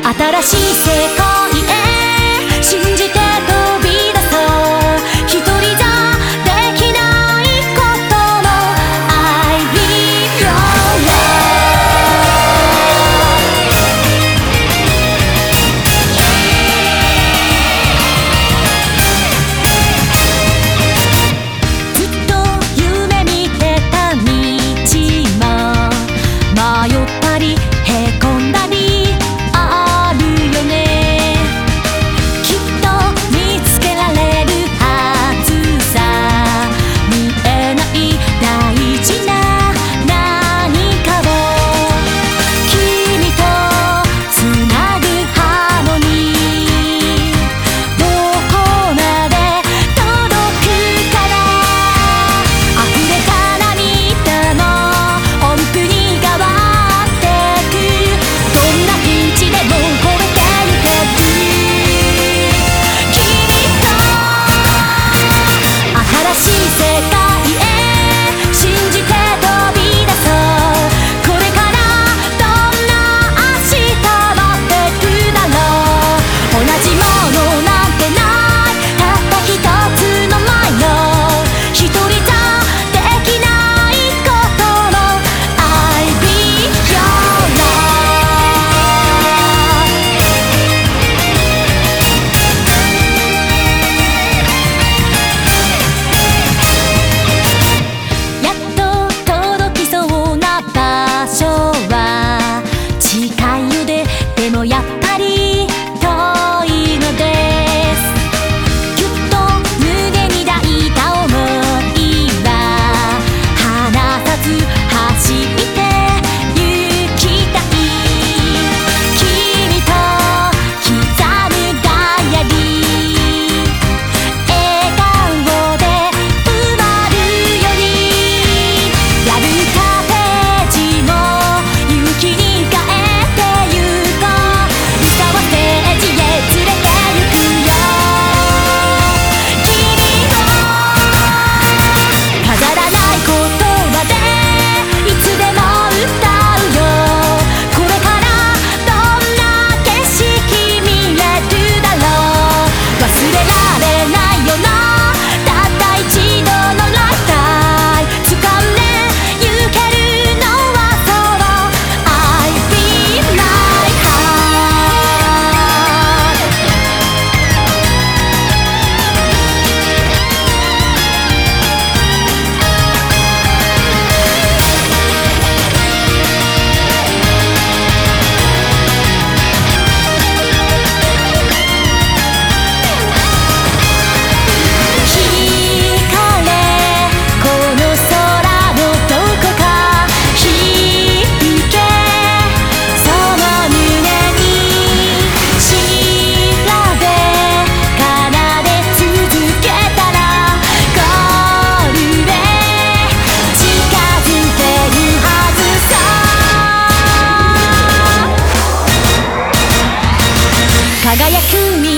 新しい世界へ信じて飛び出そう一人じゃできないことも I live your life ずっと夢見てた道も迷ったりへこんだりやっぱり遠いのですぎゅっと胸に抱いた想いは離さず走って行きたい君と刻むダイアリー笑顔で埋まるより破ったページも雪に変えてゆこう輝く